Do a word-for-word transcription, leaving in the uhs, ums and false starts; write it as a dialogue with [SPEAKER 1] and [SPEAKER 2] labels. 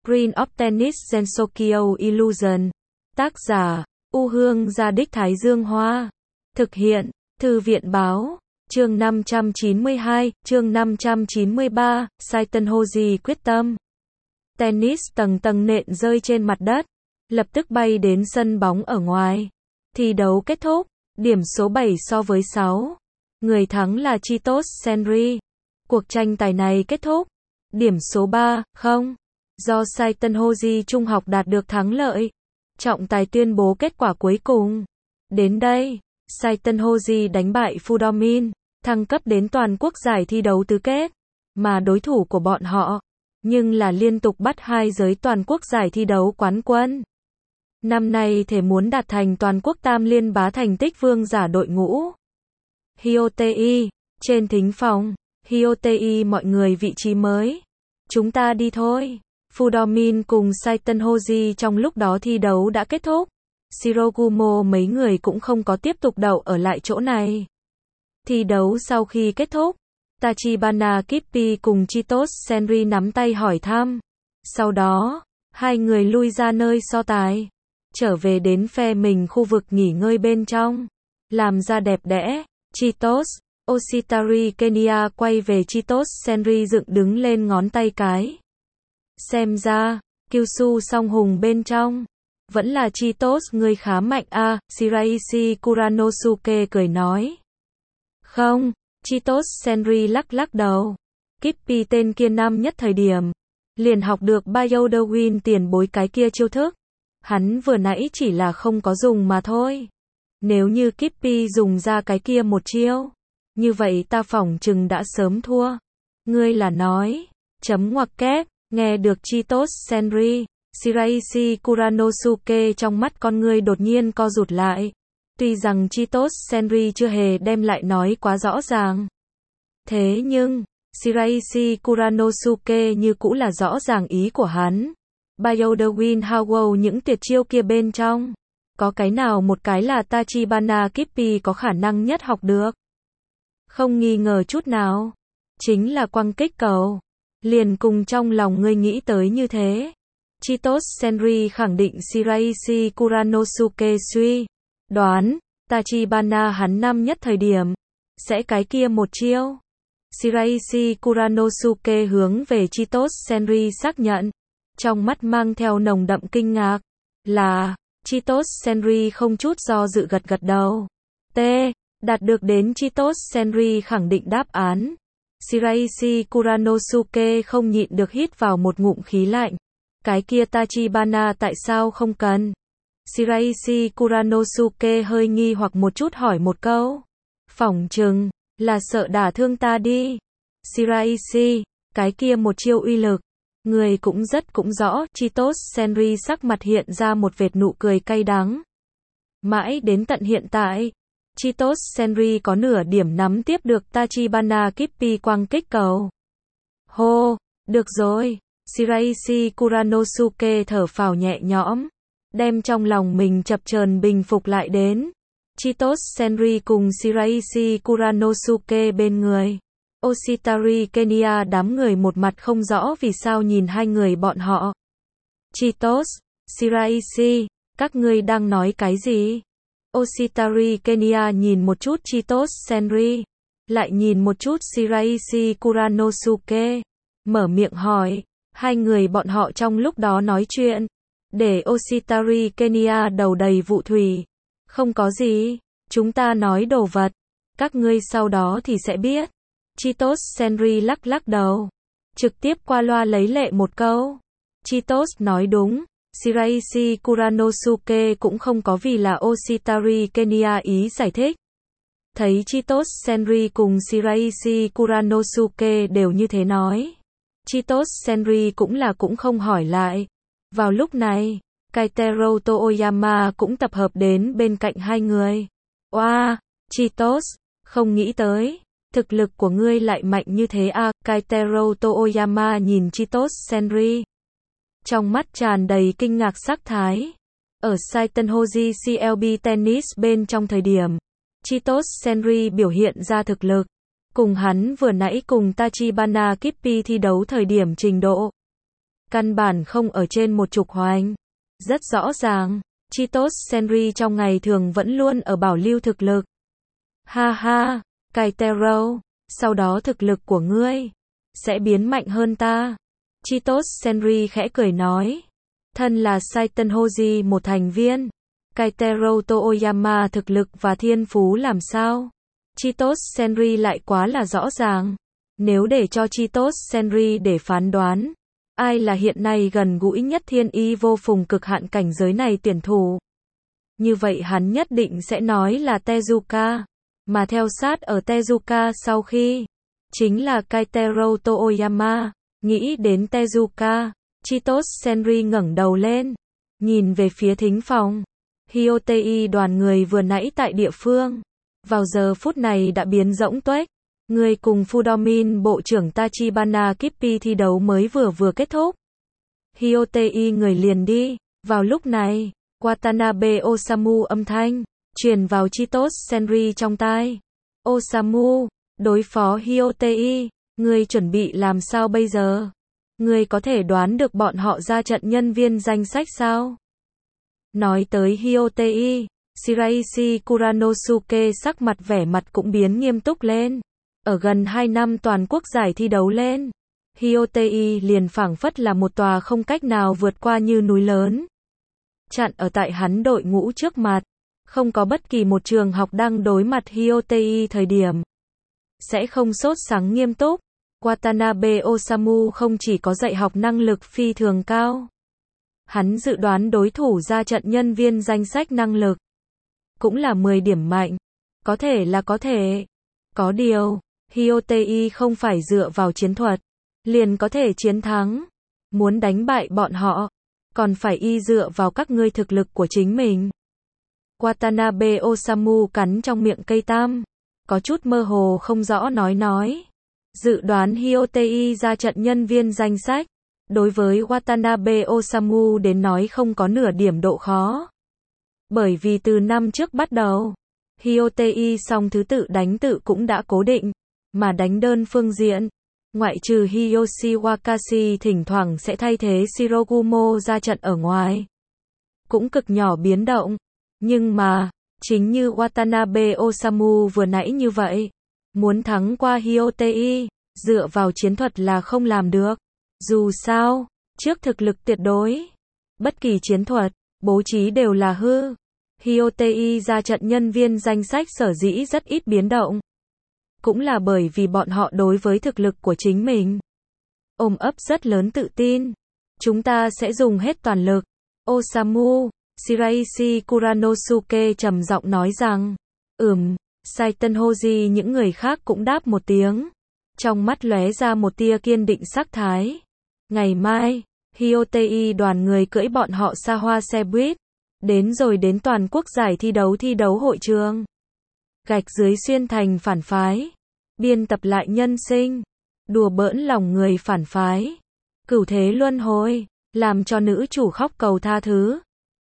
[SPEAKER 1] Screen of Tennis Gensokyo Illusion. Tác giả, U Hương Gia Đích Thái Dương Hoa. Thực hiện, Thư viện Báo. Chương năm trăm chín mươi hai, chương năm trăm chín mươi ba, Saiten Hoji quyết tâm. Tennis tầng tầng nện rơi trên mặt đất, lập tức bay đến sân bóng ở ngoài. Thi đấu kết thúc, điểm số bảy so với sáu. Người thắng là Chitose Senri. Cuộc tranh tài này kết thúc, điểm số ba không, do Saiten Hoji Trung học đạt được thắng lợi. Trọng tài tuyên bố kết quả cuối cùng. Đến đây, Saiten Hoji đánh bại Fudomin, thăng cấp đến toàn quốc giải thi đấu tứ kết, mà đối thủ của bọn họ, nhưng là liên tục bắt hai giới toàn quốc giải thi đấu quán quân. Năm nay thể muốn đạt thành toàn quốc tam liên bá thành tích vương giả đội ngũ. Hyotei, trên thính phòng, Hyotei mọi người vị trí mới. Chúng ta đi thôi. Fudomin cùng Saiten Hoji trong lúc đó thi đấu đã kết thúc. Shirogumo mấy người cũng không có tiếp tục đậu ở lại chỗ này. Thi đấu sau khi kết thúc, Tachibana Kippi cùng Chitose Senri nắm tay hỏi thăm. Sau đó, hai người lui ra nơi so tài, trở về đến phe mình khu vực nghỉ ngơi bên trong. Làm ra đẹp đẽ, Chitose, Oshitari Kenya quay về Chitose Senri dựng đứng lên ngón tay cái. Xem ra, Kyushu song hùng bên trong, vẫn là Chitose ngươi khá mạnh a, à, Shiraishi Kuranosuke cười nói. Không, Chitose Senri lắc lắc đầu. Kippi tên kia năm nhất thời điểm, liền học được Bayodawin tiền bối cái kia chiêu thức. Hắn vừa nãy chỉ là không có dùng mà thôi. Nếu như Kippi dùng ra cái kia một chiêu, như vậy ta phỏng chừng đã sớm thua. Ngươi là nói, chấm ngoặc kép, nghe được Chitose Senri, Shiraishi Kuranosuke trong mắt con ngươi đột nhiên co rụt lại. Tuy rằng Chitose Senri chưa hề đem lại nói quá rõ ràng. Thế nhưng, Shiraishi Kuranosuke như cũ là rõ ràng ý của hắn. Bayodawin Hawo những tuyệt chiêu kia bên trong, có cái nào một cái là Tachibana Kippi có khả năng nhất học được? Không nghi ngờ chút nào. Chính là quăng kích cầu. Liền cùng trong lòng ngươi nghĩ tới như thế. Chitose Senri khẳng định Shiraishi Kuranosuke suy đoán, Tachibana hắn năm nhất thời điểm, sẽ cái kia một chiêu. Shiraishi Kuranosuke hướng về Chitose Senri xác nhận, trong mắt mang theo nồng đậm kinh ngạc, là, Chitose Senri không chút do dự gật gật đầu. T. Đạt được đến Chitose Senri khẳng định đáp án. Shiraishi Kuranosuke không nhịn được hít vào một ngụm khí lạnh. Cái kia Tachibana tại sao không cần? Shiraishi Kuranosuke hơi nghi hoặc một chút hỏi một câu. Phỏng chừng, là sợ đả thương ta đi. Shiraishi, cái kia một chiêu uy lực, người cũng rất cũng rõ. Chitose Senri sắc mặt hiện ra một vệt nụ cười cay đắng. Mãi đến tận hiện tại, Chitose Senri có nửa điểm nắm tiếp được Tachibana Kippi quăng kích cầu. Hô, được rồi. Shiraishi Kuranosuke thở phào nhẹ nhõm, đem trong lòng mình chập chờn bình phục lại đến. Chitose Senri cùng Shiraishi Kuranosuke bên người. Oshitari Kenya đám người một mặt không rõ vì sao nhìn hai người bọn họ. Chitose, Shiraishi, các ngươi đang nói cái gì? Oshitari Kenya nhìn một chút Chitose Senri, lại nhìn một chút Shiraishi Kuranosuke, mở miệng hỏi. Hai người bọn họ trong lúc đó nói chuyện, để Oshitari Kenya đầu đầy vụ thủy. Không có gì, chúng ta nói đồ vật, các ngươi sau đó thì sẽ biết. Chitose Senri lắc lắc đầu, trực tiếp qua loa lấy lệ một câu. Chitose nói đúng, Shiraishi Kuranosuke cũng không có vì là Oshitari Kenya ý giải thích. Thấy Chitose Senri cùng Shiraishi Kuranosuke đều như thế nói, Chitose Senri cũng là cũng không hỏi lại. Vào lúc này, Kaitero Toyama cũng tập hợp đến bên cạnh hai người. Oa, wow, Chitose, không nghĩ tới, thực lực của ngươi lại mạnh như thế à? Kaitero Toyama nhìn Chitose Senri, trong mắt tràn đầy kinh ngạc sắc thái. Ở Saiten Hoji xê lờ bê Tennis bên trong thời điểm, Chitose Senri biểu hiện ra thực lực, cùng hắn vừa nãy cùng Tachibana Kippi thi đấu thời điểm trình độ, căn bản không ở trên một trục hoành. Rất rõ ràng, Chitos Senri trong ngày thường vẫn luôn ở bảo lưu thực lực. Ha ha, Kaitero, sau đó thực lực của ngươi sẽ biến mạnh hơn ta. Chitos Senri khẽ cười nói. Thân là Saiten Hoji một thành viên, Kaitero Toyama thực lực và thiên phú làm sao? Chitos Senri lại quá là rõ ràng. Nếu để cho Chitos Senri để phán đoán, ai là hiện nay gần gũi nhất thiên y vô phùng cực hạn cảnh giới này tuyển thủ, như vậy hắn nhất định sẽ nói là Tezuka. Mà theo sát ở Tezuka sau khi, chính là Kaitero Toyama. Nghĩ đến Tezuka, Chitos Senri ngẩng đầu lên, nhìn về phía thính phòng. Hyotei đoàn người vừa nãy tại địa phương, vào giờ phút này đã biến rỗng tuếch. Người cùng Fudomin bộ trưởng Tachibana Kippi thi đấu mới vừa vừa kết thúc. Hyotei người liền đi. Vào lúc này, Watanabe Osamu âm thanh truyền vào Chitos Senri trong tai. Osamu, đối phó Hyotei, ngươi chuẩn bị làm sao bây giờ? Ngươi có thể đoán được bọn họ ra trận nhân viên danh sách sao? Nói tới Hyotei, Shiraishi Kuranosuke sắc mặt vẻ mặt cũng biến nghiêm túc lên. Ở gần hai năm toàn quốc giải thi đấu lên, Hyotei liền phảng phất là một tòa không cách nào vượt qua như núi lớn. Chặn ở tại hắn đội ngũ trước mặt, không có bất kỳ một trường học đang đối mặt Hyotei thời điểm sẽ không sốt sắng nghiêm túc. Watanabe Osamu không chỉ có dạy học năng lực phi thường cao, hắn dự đoán đối thủ ra trận nhân viên danh sách năng lực cũng là mười điểm mạnh. Có thể là có thể. Có điều, Hyotei không phải dựa vào chiến thuật liền có thể chiến thắng. Muốn đánh bại bọn họ, còn phải y dựa vào các ngươi thực lực của chính mình. Watanabe Osamu cắn trong miệng cây tam, có chút mơ hồ không rõ nói nói. Dự đoán Hyotei ra trận nhân viên danh sách, đối với Watanabe Osamu đến nói không có nửa điểm độ khó. Bởi vì từ năm trước bắt đầu, Hyotei song thứ tự đánh tự cũng đã cố định, mà đánh đơn phương diện, ngoại trừ Hiyoshi Wakashi thỉnh thoảng sẽ thay thế Shirogumo ra trận ở ngoài, cũng cực nhỏ biến động. Nhưng mà, chính như Watanabe Osamu vừa nãy như vậy, muốn thắng qua Hyotei, dựa vào chiến thuật là không làm được. Dù sao, trước thực lực tuyệt đối, bất kỳ chiến thuật, bố trí đều là hư. Hyotei ra trận nhân viên danh sách sở dĩ rất ít biến động, cũng là bởi vì bọn họ đối với thực lực của chính mình ôm ấp rất lớn tự tin. Chúng ta sẽ dùng hết toàn lực. Osamu, Shiraishi Kuranosuke trầm giọng nói rằng. Ừm, Saiten Hoji những người khác cũng đáp một tiếng, trong mắt lóe ra một tia kiên định sắc thái. Ngày mai, Hyotei đoàn người cưỡi bọn họ xa hoa xe buýt, đến rồi đến toàn quốc giải thi đấu thi đấu hội trường. Gạch dưới xuyên thành phản phái, biên tập lại nhân sinh, đùa bỡn lòng người phản phái, cửu thế luân hồi, làm cho nữ chủ khóc cầu tha thứ.